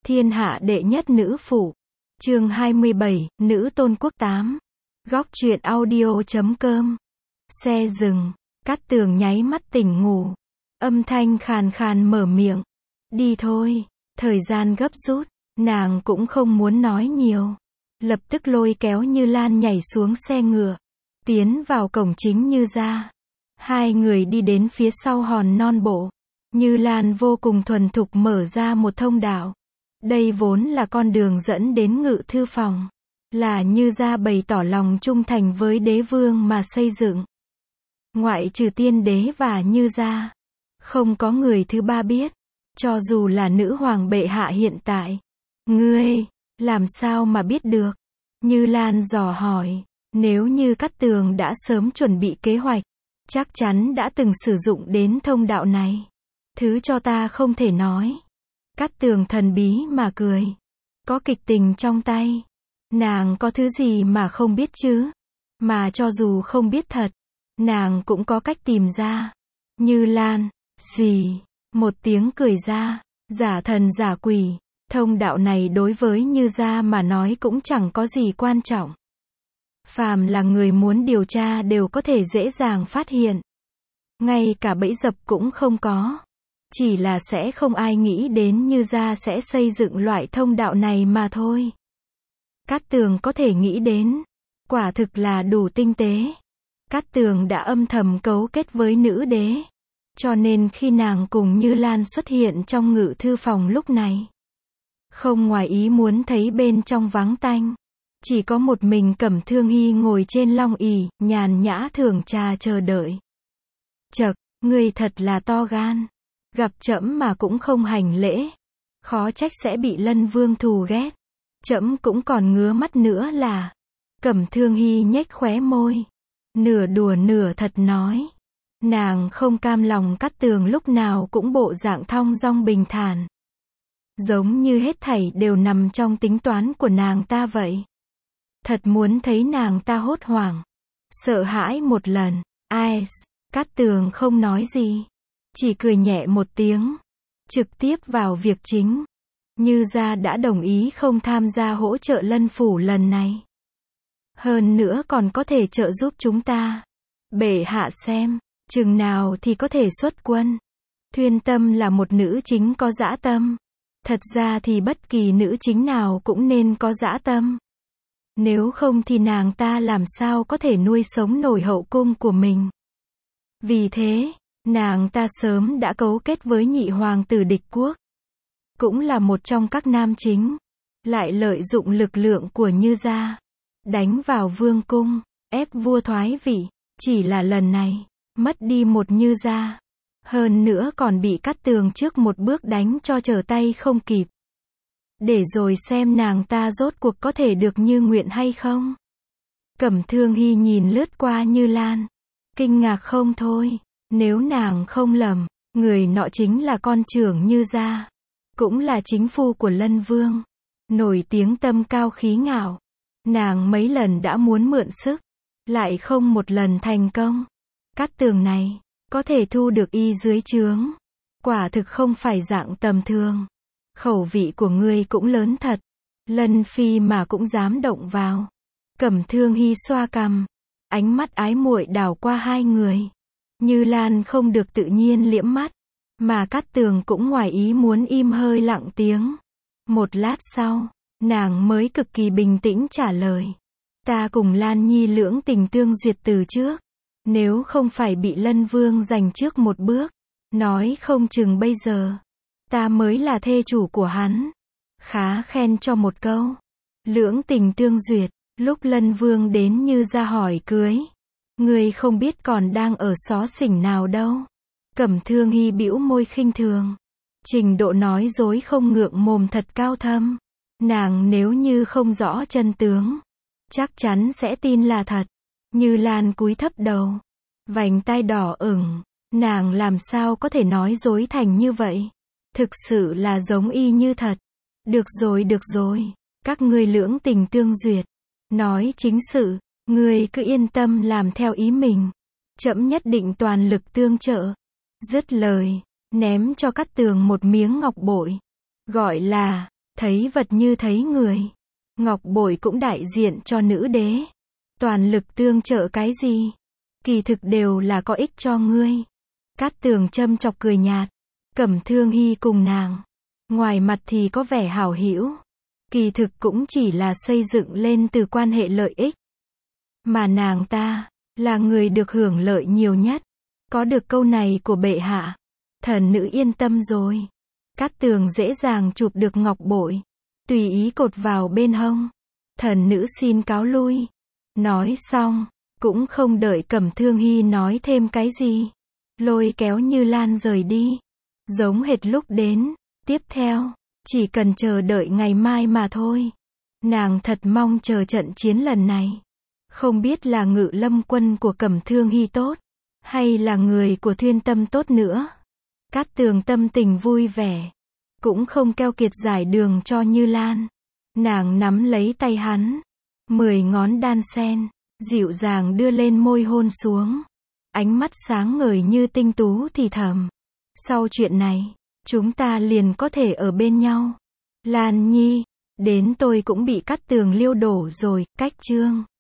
Thiên hạ đệ nhất nữ phụ. Chương 27, nữ tôn quốc 8. Góc truyện audio.com. Xe dừng, Cát Tường nháy mắt tỉnh ngủ. Âm thanh khàn khàn mở miệng. Đi thôi, thời gian gấp rút, nàng cũng không muốn nói nhiều. Lập tức lôi kéo Như Lan nhảy xuống xe ngựa, tiến vào cổng chính Như gia. Hai người đi đến phía sau hòn non bộ. Như Lan vô cùng thuần thục mở ra một thông đạo. Đây vốn là con đường dẫn đến ngự thư phòng, là Như gia bày tỏ lòng trung thành với đế vương mà xây dựng. Ngoại trừ tiên đế và Như gia, không có người thứ ba biết, cho dù là nữ hoàng bệ hạ hiện tại. Ngươi, làm sao mà biết được? Như Lan dò hỏi, nếu như Cát Tường đã sớm chuẩn bị kế hoạch, chắc chắn đã từng sử dụng đến thông đạo này. Thứ cho ta không thể nói. Cát Tường thần bí mà cười. Có kịch tình trong tay. Nàng có thứ gì mà không biết chứ? Mà cho dù không biết thật, nàng cũng có cách tìm ra. Như Lan, gì? Một tiếng cười ra, giả thần giả quỷ. Thông đạo này đối với Như gia mà nói cũng chẳng có gì quan trọng. Phàm là người muốn điều tra đều có thể dễ dàng phát hiện. Ngay cả bẫy dập cũng không có. Chỉ là sẽ không ai nghĩ đến Như gia sẽ xây dựng loại thông đạo này mà thôi. Cát Tường có thể nghĩ đến, quả thực là đủ tinh tế. Cát Tường đã âm thầm cấu kết với nữ đế, cho nên khi nàng cùng Như Lan xuất hiện trong ngự thư phòng lúc này, không ngoài ý muốn thấy bên trong vắng tanh, chỉ có một mình Cẩm Thương Hy ngồi trên long ỷ, nhàn nhã thưởng trà chờ đợi. Chậc, ngươi thật là to gan. Gặp trẫm mà cũng không hành lễ, khó trách sẽ bị Lân Vương thù ghét. Trẫm cũng còn ngứa mắt nữa là. Cẩm Thương Hy nhếch khóe môi, nửa đùa nửa thật nói. Nàng không cam lòng Cát Tường lúc nào cũng bộ dạng thong dong bình thản, giống như hết thảy đều nằm trong tính toán của nàng ta vậy. Thật muốn thấy nàng ta hốt hoảng, sợ hãi một lần. Ai? Cát Tường không nói gì, chỉ cười nhẹ một tiếng, trực tiếp vào việc chính. Như gia đã đồng ý không tham gia hỗ trợ Lân phủ lần này. Hơn nữa còn có thể trợ giúp chúng ta. Bệ hạ xem, chừng nào thì có thể xuất quân. Thuyên Tâm là một nữ chính có dã tâm. Thật ra thì bất kỳ nữ chính nào cũng nên có dã tâm. Nếu không thì nàng ta làm sao có thể nuôi sống nổi hậu cung của mình. Vì thế, nàng ta sớm đã cấu kết với nhị hoàng tử địch quốc, cũng là một trong các nam chính, lại lợi dụng lực lượng của Như gia, đánh vào vương cung, ép vua thoái vị. Chỉ là lần này, mất đi một Như gia, hơn nữa còn bị Cát Tường trước một bước đánh cho trở tay không kịp. Để rồi xem nàng ta rốt cuộc có thể được như nguyện hay không. Cẩm Thương Hy nhìn lướt qua Như Lan, kinh ngạc không thôi. Nếu nàng không lầm, người nọ chính là con trưởng Như gia, cũng là chính phu của Lân Vương, nổi tiếng tâm cao khí ngạo. Nàng mấy lần đã muốn mượn sức, lại không một lần thành công. Cát Tường này, có thể thu được y dưới trướng, quả thực không phải dạng tầm thường. Khẩu vị của ngươi cũng lớn thật, Lân phi mà cũng dám động vào. Cẩm Thương Hy xoa cằm, ánh mắt ái muội đảo qua hai người. Như Lan không được tự nhiên liễm mắt, mà Cát Tường cũng ngoài ý muốn im hơi lặng tiếng. Một lát sau, nàng mới cực kỳ bình tĩnh trả lời. Ta cùng Lan Nhi lưỡng tình tương duyệt từ trước. Nếu không phải bị Lân Vương giành trước một bước, nói không chừng bây giờ, ta mới là thê chủ của hắn. Khá khen cho một câu. Lưỡng tình tương duyệt, lúc Lân Vương đến Như gia hỏi cưới, ngươi không biết còn đang ở xó xỉnh nào đâu. Cẩm Thương Hy bĩu môi khinh thường. Trình độ nói dối không ngượng mồm thật cao thâm. Nàng nếu như không rõ chân tướng, chắc chắn sẽ tin là thật. Như Lan cúi thấp đầu, vành tai đỏ ửng. Nàng làm sao có thể nói dối thành như vậy? Thực sự là giống y như thật. Được rồi, các ngươi lưỡng tình tương duyệt, nói chính sự. Ngươi cứ yên tâm làm theo ý mình. Trẫm nhất định toàn lực tương trợ. Dứt lời, ném cho Cát Tường một miếng ngọc bội. Gọi là, Thấy vật như thấy người. Ngọc bội cũng đại diện cho nữ đế. Toàn lực tương trợ cái gì? Kỳ thực đều là có ích cho ngươi. Cát Tường châm chọc cười nhạt. Cẩm Thương Hi cùng nàng. Ngoài mặt thì có vẻ hảo hữu. Kỳ thực cũng chỉ là xây dựng lên từ quan hệ lợi ích. Mà nàng ta, là người được hưởng lợi nhiều nhất. Có được câu này của bệ hạ. Thần nữ yên tâm rồi. Cát Tường dễ dàng chụp được ngọc bội. Tùy ý cột vào bên hông. Thần nữ xin cáo lui. Nói xong, cũng không đợi Cẩm Thương Hi nói thêm cái gì. Lôi kéo Như Lan rời đi. Giống hệt lúc đến. Tiếp theo, chỉ cần chờ đợi ngày mai mà thôi. Nàng thật mong chờ trận chiến lần này. Không biết là Ngự Lâm quân của Cẩm Thương Hi tốt, hay là người của Thuyên Tâm tốt nữa. Cát Tường tâm tình vui vẻ, cũng không keo kiệt giải đường cho Như Lan. Nàng nắm lấy tay hắn, 10 ngón đan sen, dịu dàng đưa lên môi hôn xuống. Ánh mắt sáng ngời như tinh tú thì thầm. Sau chuyện này, chúng ta liền có thể ở bên nhau. Lan Nhi, đến tôi cũng bị Cát Tường liêu đổ rồi, cách chương.